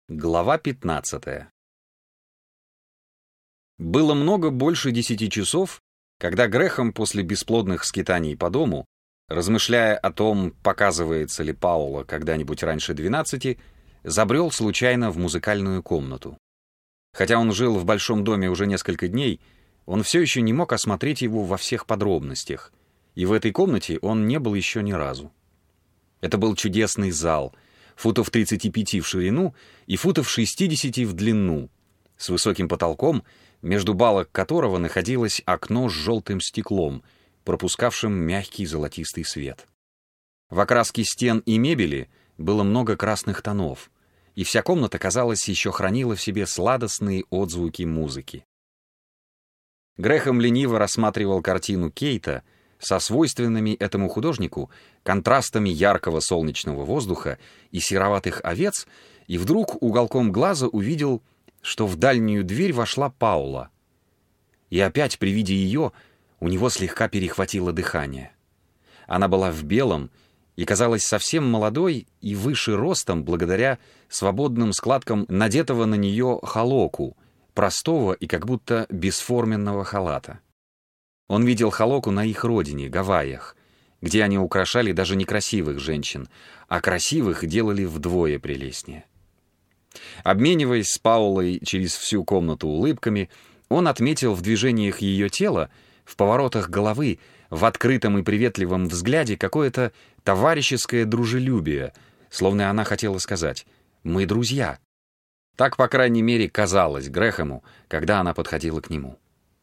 Глава 15. Было много больше 10 часов, когда Грэхэм после бесплодных скитаний по дому, размышляя о том, показывается ли Паула когда-нибудь раньше 12, забрел случайно в музыкальную комнату. Хотя он жил в большом доме уже несколько дней, он все еще не мог осмотреть его во всех подробностях, и в этой комнате он не был еще ни разу. Это был чудесный зал, футов 35 в ширину и футов 60 в длину, с высоким потолком, между балок которого находилось окно с желтым стеклом, пропускавшим мягкий золотистый свет. В окраске стен и мебели было много красных тонов, и вся комната, казалось, еще хранила в себе сладостные отзвуки музыки. Грэхэм лениво рассматривал картину Кейта со свойственными этому художнику контрастами яркого солнечного воздуха и сероватых овец, и вдруг уголком глаза увидел, что в дальнюю дверь вошла Паула. И опять при виде ее у него слегка перехватило дыхание. Она была в белом и казалась совсем молодой и выше ростом благодаря свободным складкам надетого на нее халоку, простого и как будто бесформенного халата. Он видел халоку на их родине, Гавайях, где они украшали даже некрасивых женщин, а красивых делали вдвое прелестнее. Обмениваясь с Паулой через всю комнату улыбками, он отметил в движениях ее тела, в поворотах головы, в открытом и приветливом взгляде какое-то товарищеское дружелюбие, словно она хотела сказать «мы друзья». Так, по крайней мере, казалось Грэхэму, когда она подходила к нему.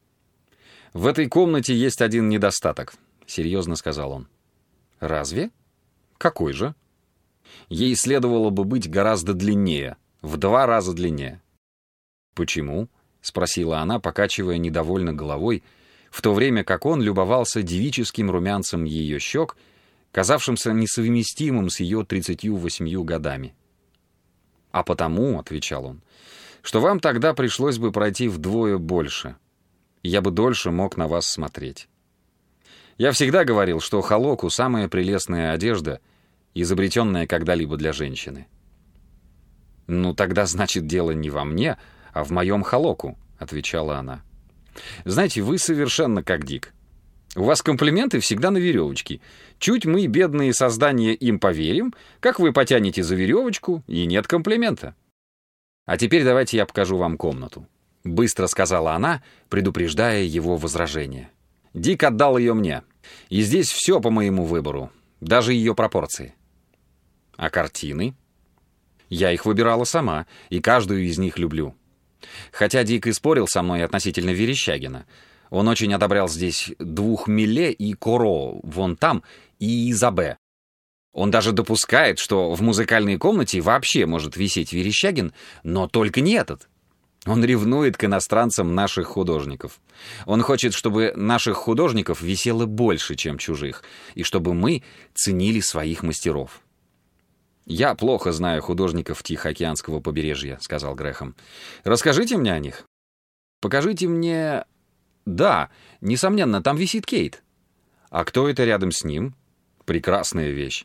«В этой комнате есть один недостаток», — серьезно сказал он. «Разве? Какой же?» «Ей следовало бы быть гораздо длиннее, в 2 раза длиннее». «Почему?» — спросила она, покачивая недовольно головой, в то время как он любовался девическим румянцем ее щек, казавшимся несовместимым с ее 38 годами. «А потому», — отвечал он, — «что вам тогда пришлось бы пройти вдвое больше. Я бы дольше мог на вас смотреть. Я всегда говорил, что халоку — самая прелестная одежда, изобретенная когда-либо для женщины». «Ну, тогда, значит, дело не во мне, а в моем халоку», — отвечала она. «Знаете, вы совершенно как Дик. У вас комплименты всегда на веревочке. Чуть мы, бедные создания, им поверим, как вы потянете за веревочку, и нет комплимента. А теперь давайте я покажу вам комнату», — быстро сказала она, предупреждая его возражение. «Дик отдал ее мне, и здесь все по моему выбору, даже ее пропорции». «А картины?» «Я их выбирала сама, и каждую из них люблю. Хотя Дик и спорил со мной относительно Верещагина. Он очень одобрял здесь 2 Милле и Коро, вон там, и Изабе. Он даже допускает, что в музыкальной комнате вообще может висеть Верещагин, но только не этот. Он ревнует к иностранцам наших художников. Он хочет, чтобы наших художников висело больше, чем чужих, и чтобы мы ценили своих мастеров». «Я плохо знаю художников Тихоокеанского побережья», — сказал Грэхэм. «Расскажите мне о них». «Покажите мне...» «Да, несомненно, там висит Кейт». «А кто это рядом с ним?» «Прекрасная вещь».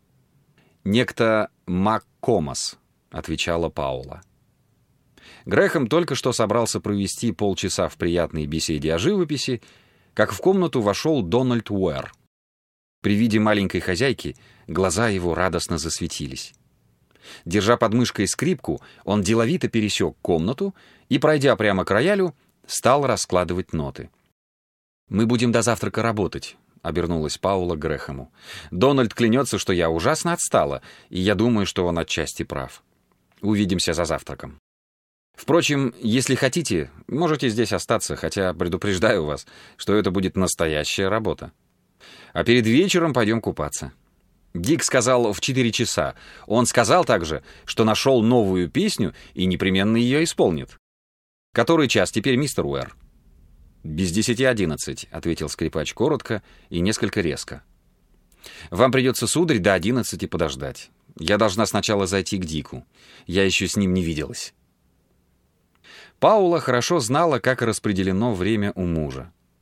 «Некто МакКомас», — отвечала Паула. Грэхэм только что собрался провести полчаса в приятной беседе о живописи, как в комнату вошел Дональд Уэр. При виде маленькой хозяйки глаза его радостно засветились. Держа под мышкой скрипку, он деловито пересек комнату и, пройдя прямо к роялю, стал раскладывать ноты. «Мы будем до завтрака работать», — обернулась Паула к Грэхэму. «Дональд клянется, что я ужасно отстала, и я думаю, что он отчасти прав. Увидимся за завтраком. Впрочем, если хотите, можете здесь остаться, хотя предупреждаю вас, что это будет настоящая работа. А перед вечером пойдем купаться». Дик сказал в 4 часа. Он сказал также, что нашел новую песню и непременно ее исполнит. «Который час теперь, мистер Уэр?» «Без 10:11», — ответил скрипач коротко и несколько резко. «Вам придется, сударь, до 11 подождать. Я должна сначала зайти к Дику. Я еще с ним не виделась». Паула хорошо знала, как распределено время у мужа.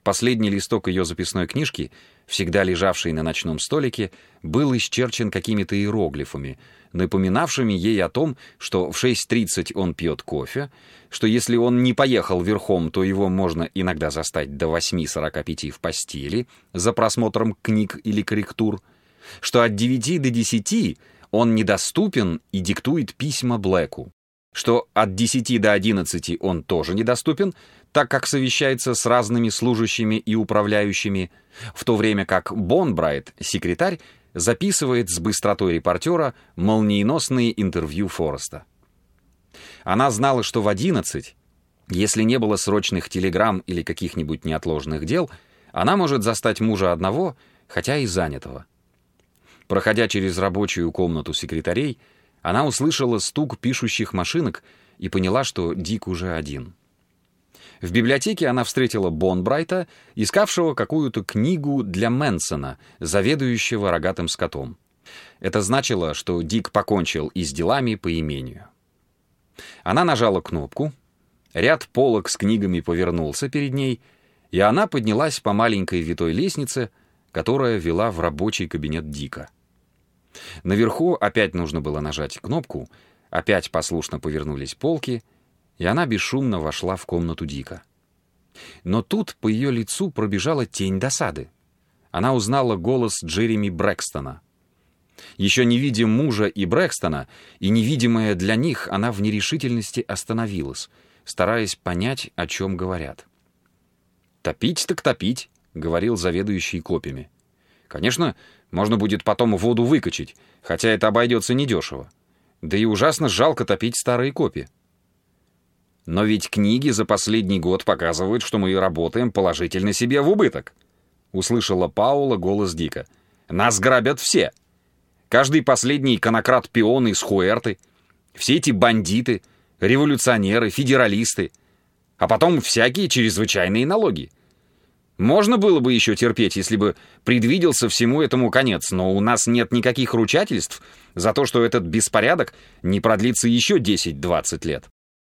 Последний листок ее записной книжки, всегда лежавший на ночном столике, был исчерчен какими-то иероглифами, напоминавшими ей о том, что в 6:30 он пьет кофе, что если он не поехал верхом, то его можно иногда застать до 8:45 в постели за просмотром книг или корректур, что от 9 до 10 он недоступен и диктует письма Блэку, что от 10 до 11 он тоже недоступен, так как совещается с разными служащими и управляющими, в то время как Бонбрайт, секретарь, записывает с быстротой репортера молниеносные интервью Фореста. Она знала, что в 11, если не было срочных телеграмм или каких-нибудь неотложных дел, она может застать мужа одного, хотя и занятого. Проходя через рабочую комнату секретарей, она услышала стук пишущих машинок и поняла, что Дик уже один. В библиотеке она встретила Бонбрайта, искавшего какую-то книгу для Мэнсона, заведующего рогатым скотом. Это значило, что Дик покончил и с делами по имению. Она нажала кнопку, ряд полок с книгами повернулся перед ней, и она поднялась по маленькой витой лестнице, которая вела в рабочий кабинет Дика. Наверху опять нужно было нажать кнопку, опять послушно повернулись полки, и она бесшумно вошла в комнату Дика. Но тут по ее лицу пробежала тень досады. Она узнала голос Джереми Брэкстона. Еще не видя мужа и Брэкстона, и невидимая для них, она в нерешительности остановилась, стараясь понять, о чем говорят. «Топить так топить», — говорил заведующий копьями. «Конечно, можно будет потом воду выкачать, хотя это обойдется недешево. Да и ужасно жалко топить старые копья. Но ведь книги за последний год показывают, что мы работаем положительно себе в убыток», — услышала Паула голос Дика. «Нас грабят все. Каждый последний конократ-пион из Хуэрты, все эти бандиты, революционеры, федералисты, а потом всякие чрезвычайные налоги. Можно было бы еще терпеть, если бы предвиделся всему этому конец, но у нас нет никаких ручательств за то, что этот беспорядок не продлится еще 10-20 лет.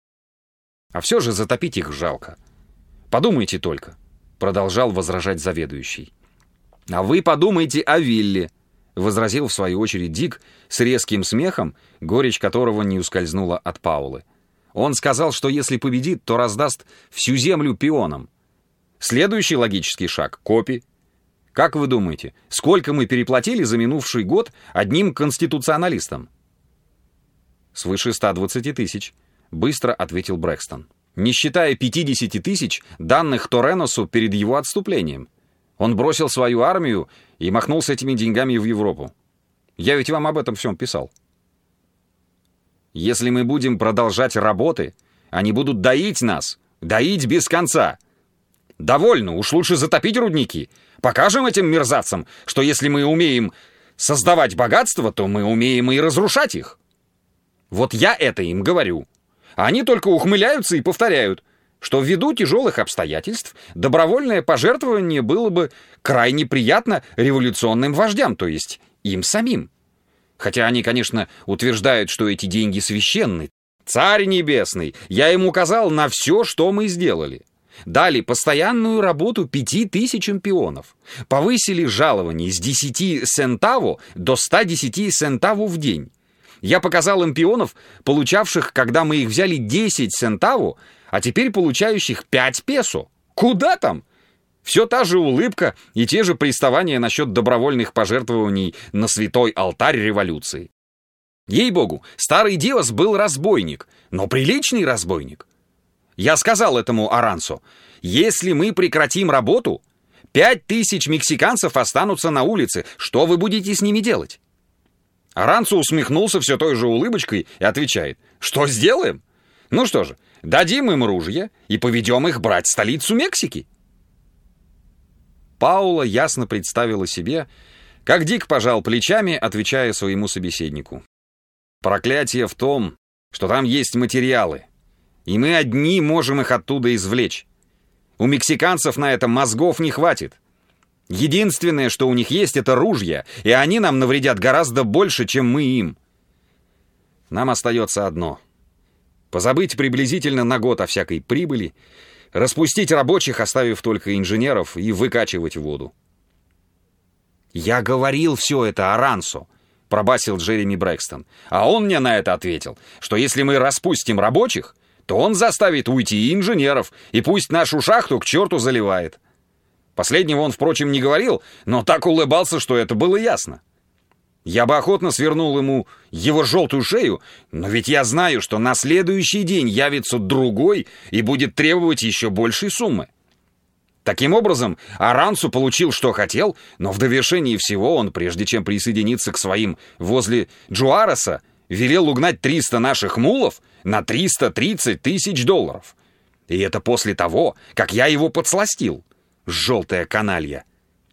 А все же затопить их жалко. Подумайте только», — продолжал возражать заведующий. «А вы подумайте о Вилле», — возразил в свою очередь Дик с резким смехом, горечь которого не ускользнула от Паулы. «Он сказал, что если победит, то раздаст всю землю пионам. Следующий логический шаг — копи. Как вы думаете, сколько мы переплатили за минувший год одним конституционалистам?» «Свыше 120 тысяч», — быстро ответил Брэкстон. «Не считая 50 тысяч, данных Тореносу перед его отступлением. Он бросил свою армию и махнул с этими деньгами в Европу. Я ведь вам об этом всем писал. Если мы будем продолжать работы, они будут доить нас, доить без конца. Довольно, уж лучше затопить рудники. Покажем этим мерзавцам, что если мы умеем создавать богатство, то мы умеем и разрушать их. Вот я это им говорю. А они только ухмыляются и повторяют, что ввиду тяжелых обстоятельств добровольное пожертвование было бы крайне приятно революционным вождям, то есть им самим. Хотя они, конечно, утверждают, что эти деньги священны. Царь Небесный, я им указал на все, что мы сделали. Дали постоянную работу 5000 пионов. Повысили жалование с 10 сентаво до 110 сентаво в день. Я показал им пионов, получавших, когда мы их взяли, 10 сентаво, а теперь получающих 5 песо. Куда там? Все та же улыбка и те же приставания насчет добровольных пожертвований на святой алтарь революции. Ей-богу, старый Диос был разбойник, но приличный разбойник. Я сказал этому Арансо, если мы прекратим работу, 5000 мексиканцев останутся на улице, что вы будете с ними делать? Арансо усмехнулся все той же улыбочкой и отвечает, что сделаем? Ну что же, дадим им ружья и поведем их брать столицу Мексики. Паула ясно представила себе, как Дик пожал плечами, отвечая своему собеседнику. Проклятие в том, что там есть материалы, и мы одни можем их оттуда извлечь. У мексиканцев на это мозгов не хватит. Единственное, что у них есть, это ружья, и они нам навредят гораздо больше, чем мы им. Нам остается одно — позабыть приблизительно на год о всякой прибыли, Распустить рабочих, оставив только инженеров, и выкачивать воду. «Я говорил все это Арансу», — пробасил Джереми Брэкстон. «А он мне на это ответил, что если мы распустим рабочих, то он заставит уйти и инженеров, и пусть нашу шахту к черту заливает». Последнего он, впрочем, не говорил, но так улыбался, что это было ясно. Я бы охотно свернул ему его желтую шею, но ведь я знаю, что на следующий день явится другой и будет требовать еще большей суммы. Таким образом, Арансу получил, что хотел, но в довершении всего он, прежде чем присоединиться к своим возле Джуареса, велел угнать 300 наших мулов на 330 тысяч долларов. И это после того, как я его подсластил. Желтая каналья.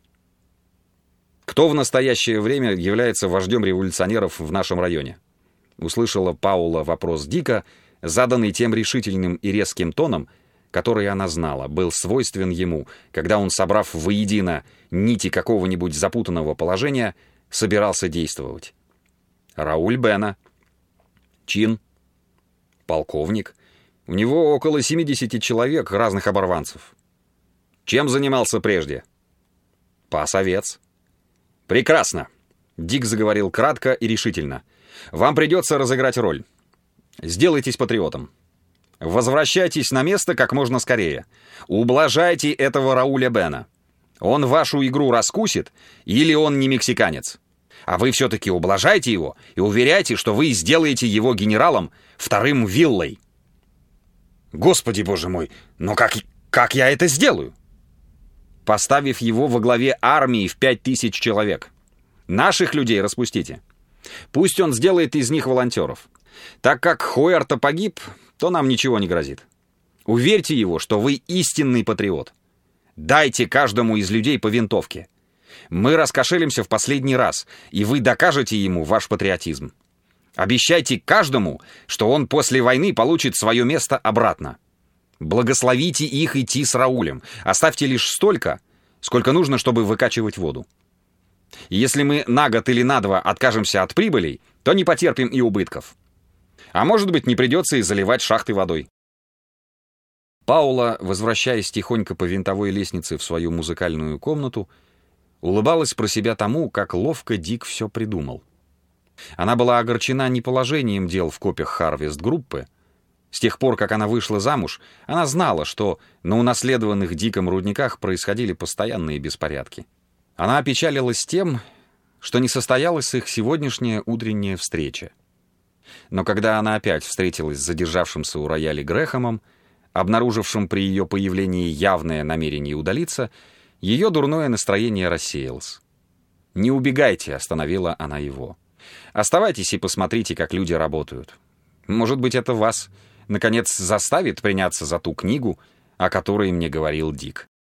«Кто в настоящее время является вождем революционеров в нашем районе?» Услышала Паула вопрос Дика, заданный тем решительным и резким тоном, который она знала, был свойствен ему, когда он, собрав воедино нити какого-нибудь запутанного положения, собирался действовать. «Рауль Бена». «Чин?» «Полковник. У него около 70 человек, разных оборванцев». «Чем занимался прежде?» «Пас-овец». «Прекрасно!» — Дик заговорил кратко и решительно. «Вам придется разыграть роль. Сделайтесь патриотом. Возвращайтесь на место как можно скорее. Ублажайте этого Рауля Бена. Он вашу игру раскусит, или он не мексиканец. А вы все-таки ублажайте его и уверяйте, что вы сделаете его генералом вторым Виллой». «Господи, боже мой, но как я это сделаю?» «Поставив его во главе армии в 5000 человек. Наших людей распустите. Пусть он сделает из них волонтеров. Так как Хуэрто погиб, то нам ничего не грозит. Уверьте его, что вы истинный патриот. Дайте каждому из людей по винтовке. Мы раскошелимся в последний раз, и вы докажете ему ваш патриотизм. Обещайте каждому, что он после войны получит свое место обратно. Благословите их идти с Раулем. Оставьте лишь столько, сколько нужно, чтобы выкачивать воду. И если мы на год или на два откажемся от прибылей, то не потерпим и убытков. А может быть, не придется и заливать шахты водой». Паула, возвращаясь тихонько по винтовой лестнице в свою музыкальную комнату, улыбалась про себя тому, как ловко Дик все придумал. Она была огорчена не положением дел в копях Харвест-группы. С тех пор, как она вышла замуж, она знала, что на унаследованных Диком рудниках происходили постоянные беспорядки. Она опечалилась тем, что не состоялась их сегодняшняя утренняя встреча. Но когда она опять встретилась с задержавшимся у рояля Грэхэмом, обнаружившим при ее появлении явное намерение удалиться, ее дурное настроение рассеялось. «Не убегайте», — остановила она его. «Оставайтесь и посмотрите, как люди работают. Может быть, это вас, наконец, заставит приняться за ту книгу, о которой мне говорил Дик».